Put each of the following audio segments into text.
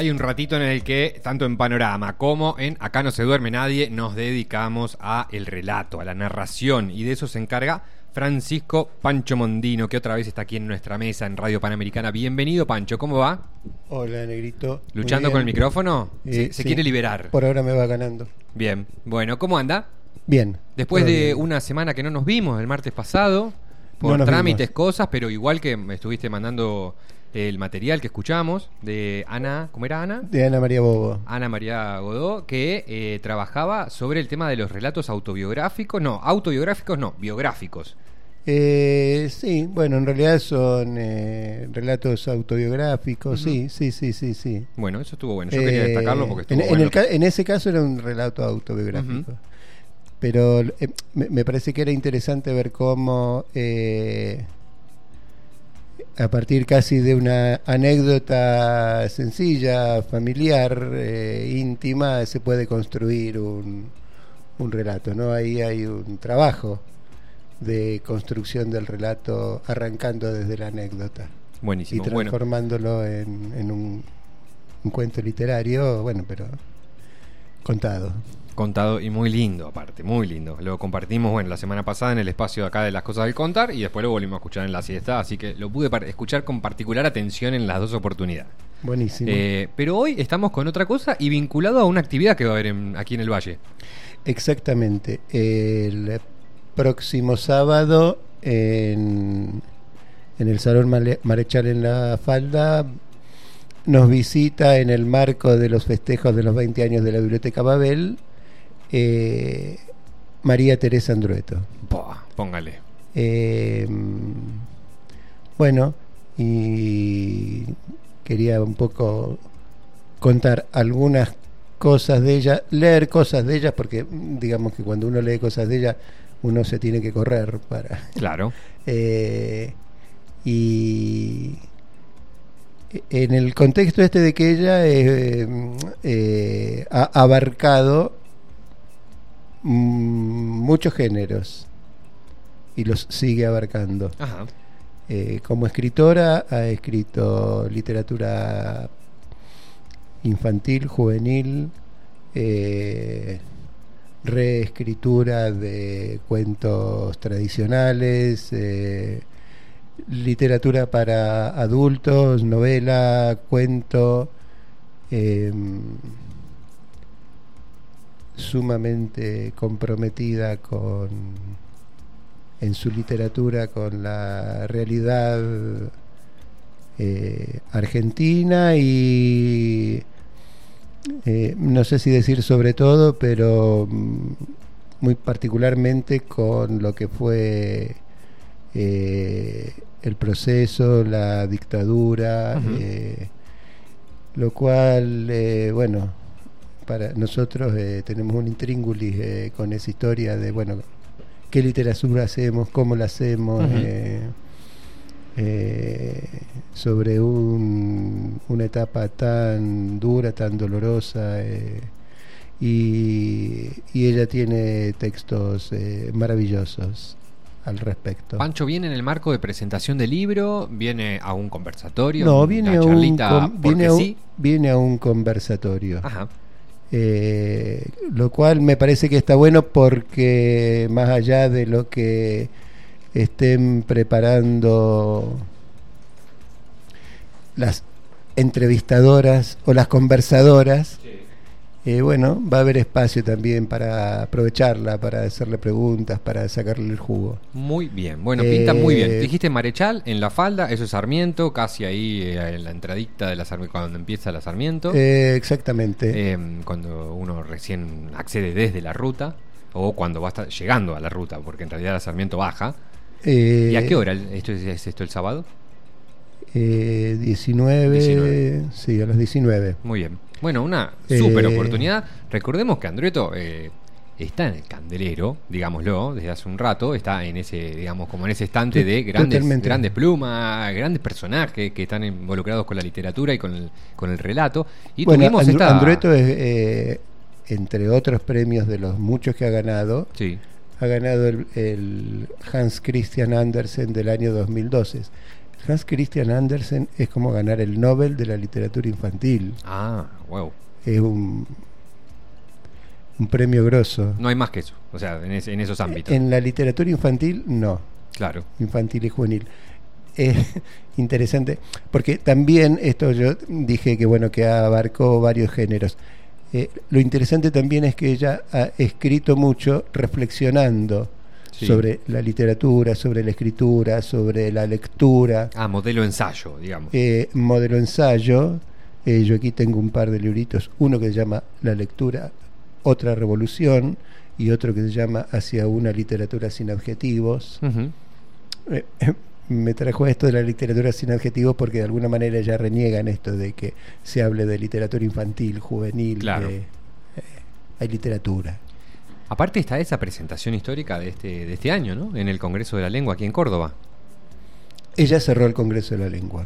Hay un ratito en el que, tanto en Panorama como en Acá no se duerme nadie, nos dedicamos a el relato, a la narración, y de eso se encarga Francisco Pancho Mondino, que otra vez está aquí en nuestra mesa en Radio Panamericana. Bienvenido, Pancho, ¿cómo va? Hola, Negrito. ¿Luchando con el micrófono? Se Sí. quiere liberar. Por ahora me va ganando. Bien, bueno, ¿cómo anda? Bien. Después todo de bien. una semana que no nos vimos, el martes pasado, por No nos trámites, vimos. cosas, pero igual que me estuviste mandando el material que escuchamos de Ana, ¿cómo era Ana? De Ana María Bobo. Ana María Godó, que trabajaba sobre el tema de los relatos autobiográficos, biográficos. Sí, bueno, en realidad son relatos autobiográficos, Ujú. sí. Bueno, eso estuvo bueno, yo quería destacarlo porque estuvo en, bueno. en ese caso era un relato autobiográfico. Ujú. Pero me parece que era interesante ver cómo a partir casi de una anécdota sencilla, familiar, íntima, se puede construir un relato, ¿no? Ahí hay un trabajo de construcción del relato arrancando desde la anécdota y Buenísimo, bueno. transformándolo en un cuento literario, bueno, pero contado. Contado y muy lindo, aparte, muy lindo. Lo compartimos, bueno, la semana pasada en el espacio de acá de Las Cosas del Contar y después lo volvimos a escuchar en la siesta, así que lo pude escuchar con particular atención en las dos oportunidades. Buenísimo. Pero hoy estamos con otra cosa y vinculado a una actividad que va a haber aquí en el Valle. Exactamente. El próximo sábado en el Salón Marechal en la Falda nos visita, en el marco de los festejos de los 20 años de la Biblioteca Babel, María Teresa Andrueto. Póngale. Bueno, y quería un poco contar algunas cosas de ella, leer cosas de ella, porque digamos que cuando uno lee cosas de ella, uno se tiene que correr para... Claro. Y en el contexto este de que ella ha abarcado muchos géneros y los sigue abarcando. Ajá. Como escritora ha escrito literatura infantil, juvenil, reescritura de cuentos tradicionales, literatura para adultos, novela, cuento, sumamente comprometida en su literatura con la realidad argentina y no sé si decir sobre todo, pero muy particularmente con lo que fue el proceso, la dictadura, Uh-huh. lo cual, bueno, para nosotros tenemos un intríngulis con esa historia de, bueno, qué literatura hacemos, cómo la hacemos, Uh-huh. sobre una etapa tan dura, tan dolorosa, y ella tiene textos maravillosos al respecto. Pancho viene en el marco de presentación de libro, viene a un conversatorio, No, una charlita, viene a un conversatorio. Ajá. Lo cual me parece que está bueno porque más allá de lo que estén preparando las entrevistadoras o las conversadoras, bueno, va a haber espacio también para aprovecharla, para hacerle preguntas, para sacarle el jugo. Muy bien, bueno, pinta muy bien. Dijiste Marechal, en la Falda, eso es Sarmiento, casi ahí en la entradita de la Sarmiento, cuando empieza la Sarmiento. Exactamente. Cuando uno recién accede desde la ruta, o cuando va a estar llegando a la ruta, porque en realidad la Sarmiento baja. ¿Y a qué hora es esto el sábado? 19, sí, a las 19. Muy bien. Bueno, una súper Eh, oportunidad. Recordemos que Andrueto está en el candelero, digámoslo, desde hace un rato. Está en ese, digamos, como en ese estante de Totalmente. grandes plumas, grandes personajes que están involucrados con la literatura y con el relato. Y bueno, tuvimos esta... Andrueto es, entre otros premios de los muchos que ha ganado, Sí. ha ganado el Hans Christian Andersen del año 2012. Hans Christian Andersen es como ganar el Nobel de la literatura infantil. Ah, wow. Es un premio grosso. No hay más que eso, o sea, en esos ámbitos. En la literatura infantil, no. Claro. Infantil y juvenil. Es interesante, porque también esto yo dije que bueno, que abarcó varios géneros. Lo interesante también es que ella ha escrito mucho reflexionando sobre la literatura, sobre la escritura, sobre la lectura. Modelo ensayo, digamos. Modelo ensayo. Yo aquí tengo un par de libritos, uno que se llama La lectura, otra revolución, y otro que se llama Hacia una literatura sin adjetivos. Uh-huh. Me trajo esto de la literatura sin adjetivos porque de alguna manera ya reniegan esto de que se hable de literatura infantil, juvenil. Claro. Hay literatura. Aparte está esa presentación histórica de este año, ¿no? En el Congreso de la Lengua aquí en Córdoba. Ella cerró el Congreso de la Lengua.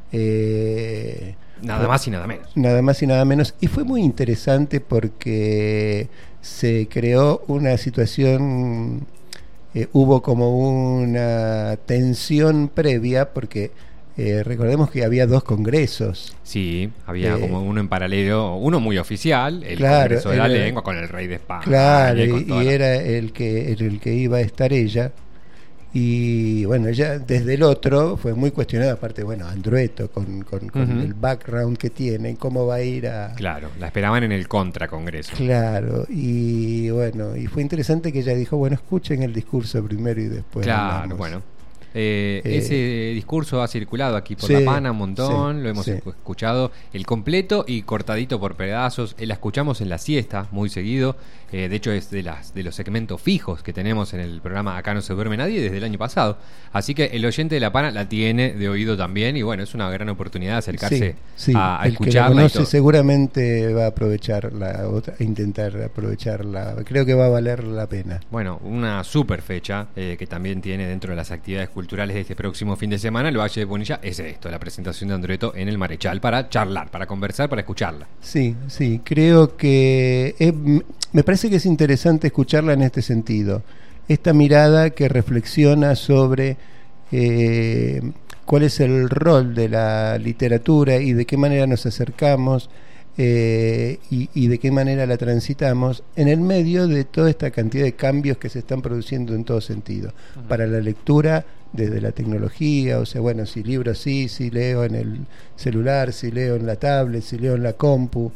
Nada más y nada menos. Nada más y nada menos. Y fue muy interesante porque se creó una situación, hubo como una tensión previa porque recordemos que había 2 congresos. Sí, había como uno en paralelo, uno muy oficial, el claro, Congreso de la Lengua con el rey de España. Claro, y era el que iba a estar ella. Y bueno, ella desde el otro fue muy cuestionada, aparte, bueno, Andrueto con uh-huh. el background que tiene, cómo va a ir a... Claro, la esperaban en el contracongreso. Claro, y bueno, y fue interesante que ella dijo, bueno, escuchen el discurso primero y después claro, hablamos. Bueno. Ese discurso ha circulado aquí por sí, La Pana un montón, sí, lo hemos sí. escuchado el completo y cortadito por pedazos. La escuchamos en la siesta muy seguido. De hecho es de los segmentos fijos que tenemos en el programa Acá no se duerme nadie desde el año pasado. Así que el oyente de La Pana la tiene de oído también y bueno, es una gran oportunidad de acercarse a el escucharla. El que la conoce seguramente va a aprovecharla, intentar aprovecharla. Creo que va a valer la pena. Bueno, una super fecha que también tiene dentro de las actividades culturales de este próximo fin de semana, el Valle de Punilla, es esto, la presentación de Andrueto en el Marechal para charlar, para conversar, para escucharla. Sí, creo que me parece que es interesante escucharla en este sentido. Esta mirada que reflexiona sobre cuál es el rol de la literatura y de qué manera nos acercamos y de qué manera la transitamos en el medio de toda esta cantidad de cambios que se están produciendo en todo sentido. Uh-huh. Para la lectura, desde la tecnología, o sea, bueno, si libro sí leo en el celular, si leo en la tablet, si leo en la compu.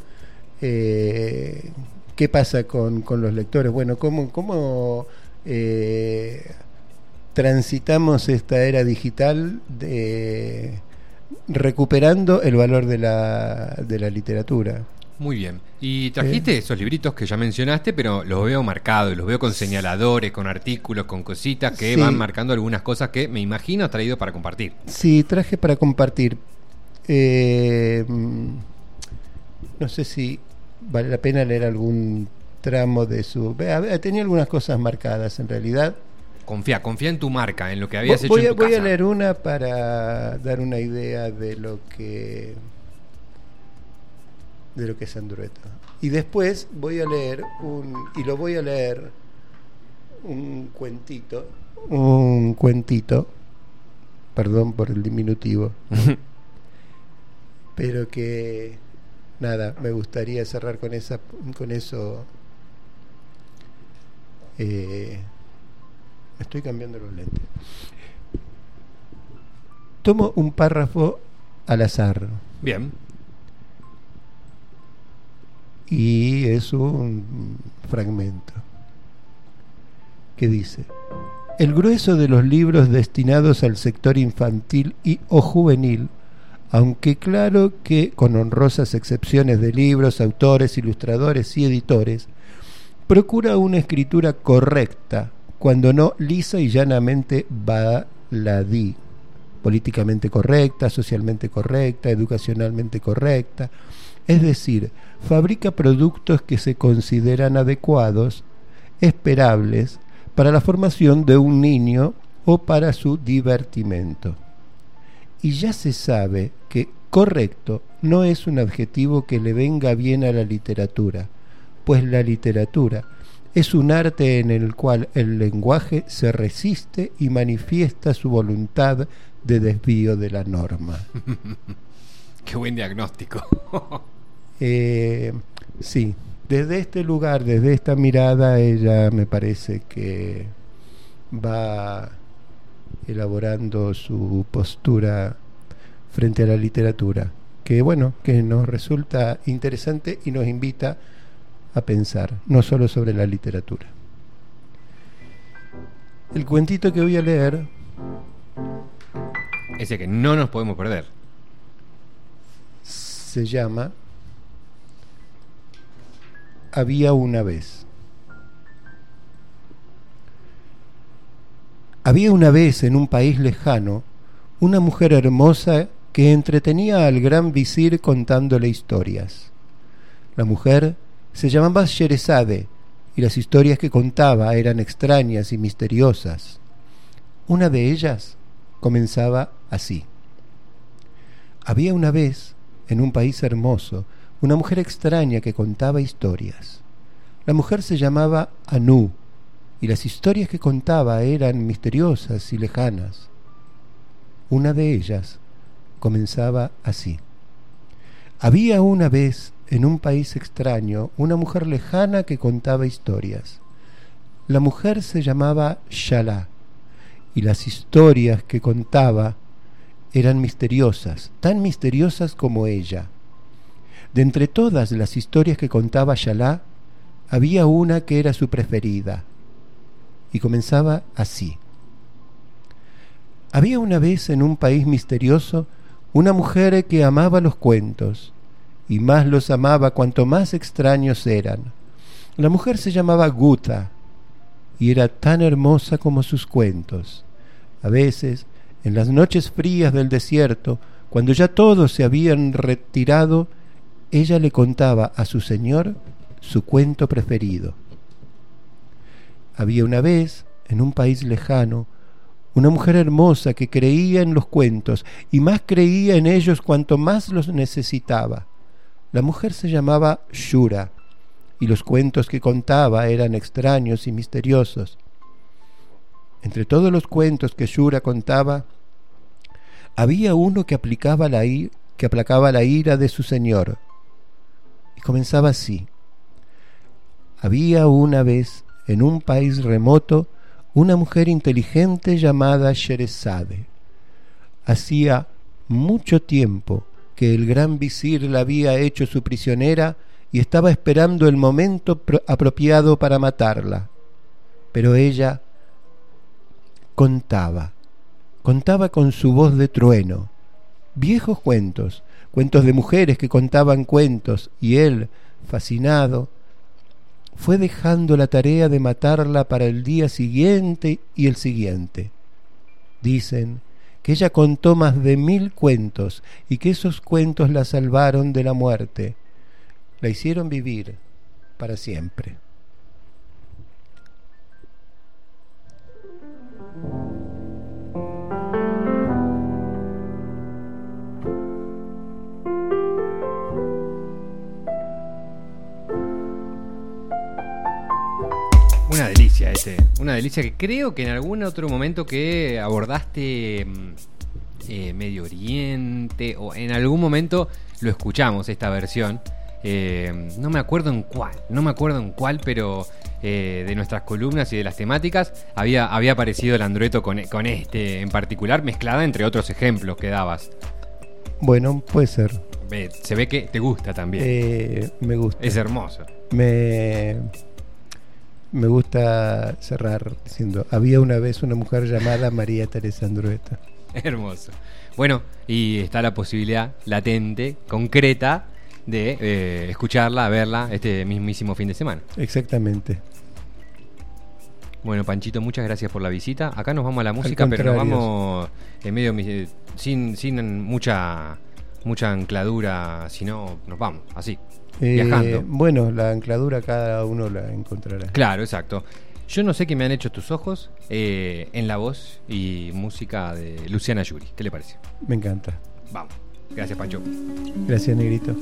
¿Qué pasa con los lectores? Bueno, ¿cómo transitamos esta era digital recuperando el valor de la literatura? Muy bien. Y trajiste esos libritos que ya mencionaste, pero los veo marcados, los veo con señaladores, con artículos, con cositas que van marcando algunas cosas que me imagino has traído para compartir. Sí, traje para compartir. No sé si vale la pena leer algún tramo de su... Tenía algunas cosas marcadas en realidad. Confía en tu marca, en lo que habías hecho en tu casa. Voy a leer una para dar una idea de lo que es Andrueto. Y después voy a leer un cuentito, perdón por el diminutivo, pero que nada, me gustaría cerrar con eso. Me estoy cambiando los lentes. Tomo un párrafo al azar. Bien. Y es un fragmento que dice: el grueso de los libros destinados al sector infantil y o juvenil, aunque claro que con honrosas excepciones de libros, autores, ilustradores y editores, procura una escritura correcta, cuando no lisa y llanamente baladí, políticamente correcta, socialmente correcta, educacionalmente correcta, es decir, fabrica productos que se consideran adecuados, esperables, para la formación de un niño o para su divertimento. Y ya se sabe que correcto no es un adjetivo que le venga bien a la literatura, pues la literatura es un arte en el cual el lenguaje se resiste y manifiesta su voluntad de desvío de la norma. Qué buen diagnóstico. Sí, desde este lugar, desde esta mirada, ella me parece que va elaborando su postura frente a la literatura, que bueno, que nos resulta interesante y nos invita a pensar, no solo sobre la literatura. El cuentito que voy a leer, ese que no nos podemos perder, se llama Había una vez. Había una vez en un país lejano una mujer hermosa que entretenía al gran visir contándole historias. La mujer se llamaba Sherezade y las historias que contaba eran extrañas y misteriosas. Una de ellas comenzaba así. Había una vez, en un país hermoso, una mujer extraña que contaba historias. La mujer se llamaba Anu, y las historias que contaba eran misteriosas y lejanas. Una de ellas comenzaba así. Había una vez, en un país extraño, una mujer lejana que contaba historias. La mujer se llamaba Shalá, y las historias que contaba eran misteriosas, tan misteriosas como ella. De entre todas las historias que contaba Shalá, había una que era su preferida, y comenzaba así. Había una vez en un país misterioso una mujer que amaba los cuentos, y más los amaba cuanto más extraños eran. La mujer se llamaba Guta, y era tan hermosa como sus cuentos. A veces, en las noches frías del desierto, cuando ya todos se habían retirado, ella le contaba a su señor su cuento preferido. Había una vez, en un país lejano, una mujer hermosa que creía en los cuentos y más creía en ellos cuanto más los necesitaba. La mujer se llamaba Shura y los cuentos que contaba eran extraños y misteriosos. Entre todos los cuentos que Shura contaba, había uno que aplacaba la ira de su señor. Y comenzaba así. Había una vez, en un país remoto, una mujer inteligente llamada Sherezade. Hacía mucho tiempo que el gran visir la había hecho su prisionera y estaba esperando el momento apropiado para matarla. Pero ella contaba con su voz de trueno, viejos cuentos, cuentos de mujeres que contaban cuentos, y él, fascinado, fue dejando la tarea de matarla para el día siguiente y el siguiente. Dicen que ella contó más de 1000 cuentos y que esos cuentos la salvaron de la muerte, la hicieron vivir para siempre. Una delicia que creo que en algún otro momento que abordaste Medio Oriente o en algún momento lo escuchamos esta versión. No me acuerdo en cuál, pero de nuestras columnas y de las temáticas había aparecido el Andrueto con este en particular, mezclada entre otros ejemplos que dabas. Bueno, puede ser. Se ve que te gusta también. Me gusta. Es hermoso. Me gusta cerrar diciendo: había una vez una mujer llamada María Teresa Andrueta. Hermoso. Bueno, y está la posibilidad latente, concreta, de escucharla, verla este mismísimo fin de semana. Exactamente. Bueno, Panchito, muchas gracias por la visita. Acá nos vamos a la música, pero nos vamos en medio sin mucha ancladura, sino nos vamos así. Viajando. Bueno, la ancladura cada uno la encontrará. Claro, exacto. Yo no sé qué me han hecho tus ojos en la voz y música de Luciana Yuri. ¿Qué le parece? Me encanta. Vamos. Gracias, Pancho. Gracias, Negrito.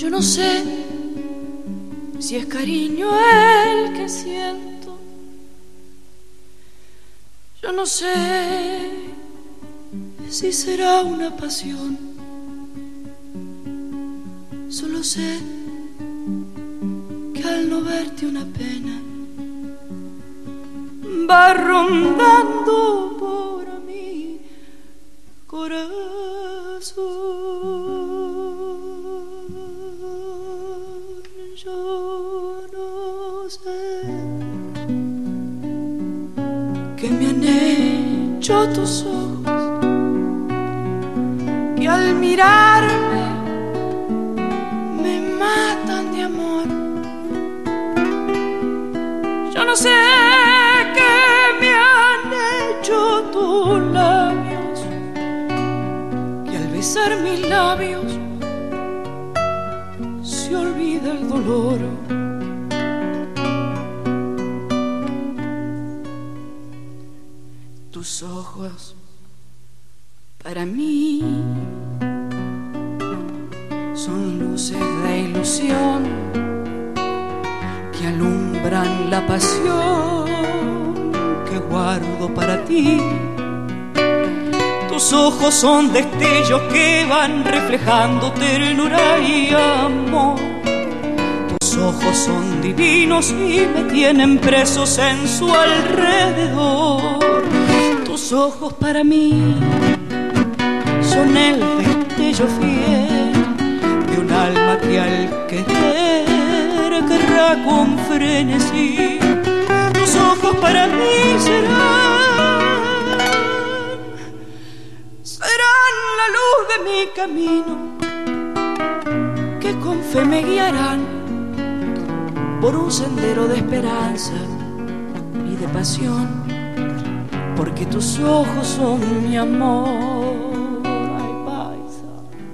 Yo no sé si es cariño el que siento. Yo no sé si será una pasión. Solo sé que al no verte una pena va rondando por mi corazón. Yo no sé qué me han hecho tus ojos, que al mirarme me matan de amor. Yo no sé qué me han hecho tus labios, que al besar mis labios se olvida el dolor. Tus ojos para mí son luces de ilusión que alumbran la pasión que guardo para ti. Tus ojos son destellos que van reflejando ternura y amor. Tus ojos son divinos y me tienen presos en su alrededor. Tus ojos para mí son el destello fiel de un alma que al querer querrá con frenesí. Tus ojos para mí serán la luz de mi camino, que con fe me guiarán por un sendero de esperanza y de pasión, porque tus ojos son mi amor. Ay, paisa.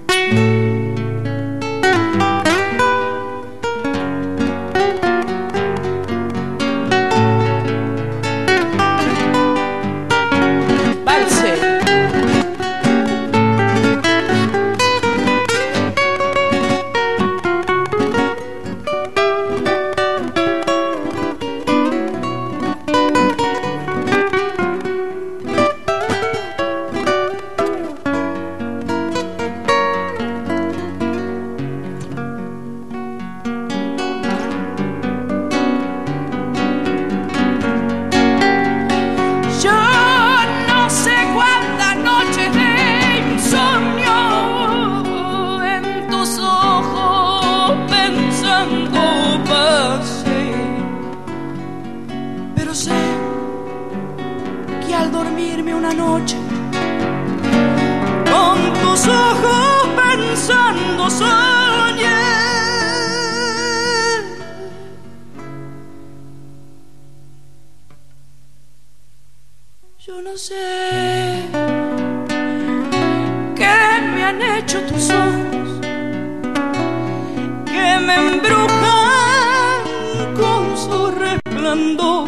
Yo no sé qué me han hecho tus ojos, que me embrujan con su resplandor.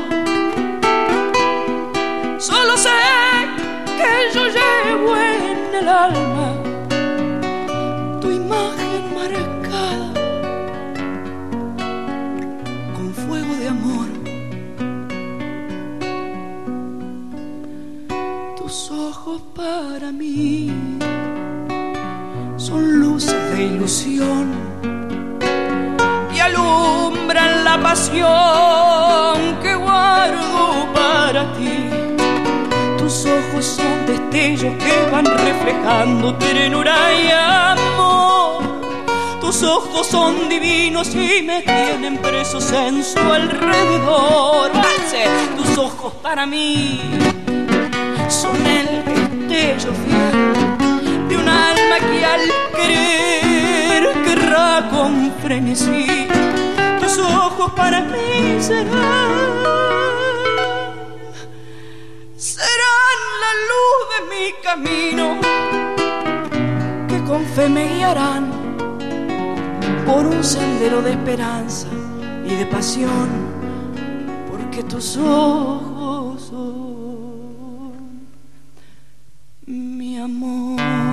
Solo sé que yo llevo en el alma tu imagen marcada con fuego de amor. Tus ojos para mí son luces de ilusión que alumbran la pasión que guardo para ti. Tus ojos son destellos que van reflejando ternura y amor. Tus ojos son divinos y me tienen presos en su alrededor. Tus ojos para mí son el destello fiel de un alma que al querer querrá con frenesí. Tus ojos para mí serán la luz de mi camino, que con fe me guiarán por un sendero de esperanza y de pasión, porque tus ojos son mi amor.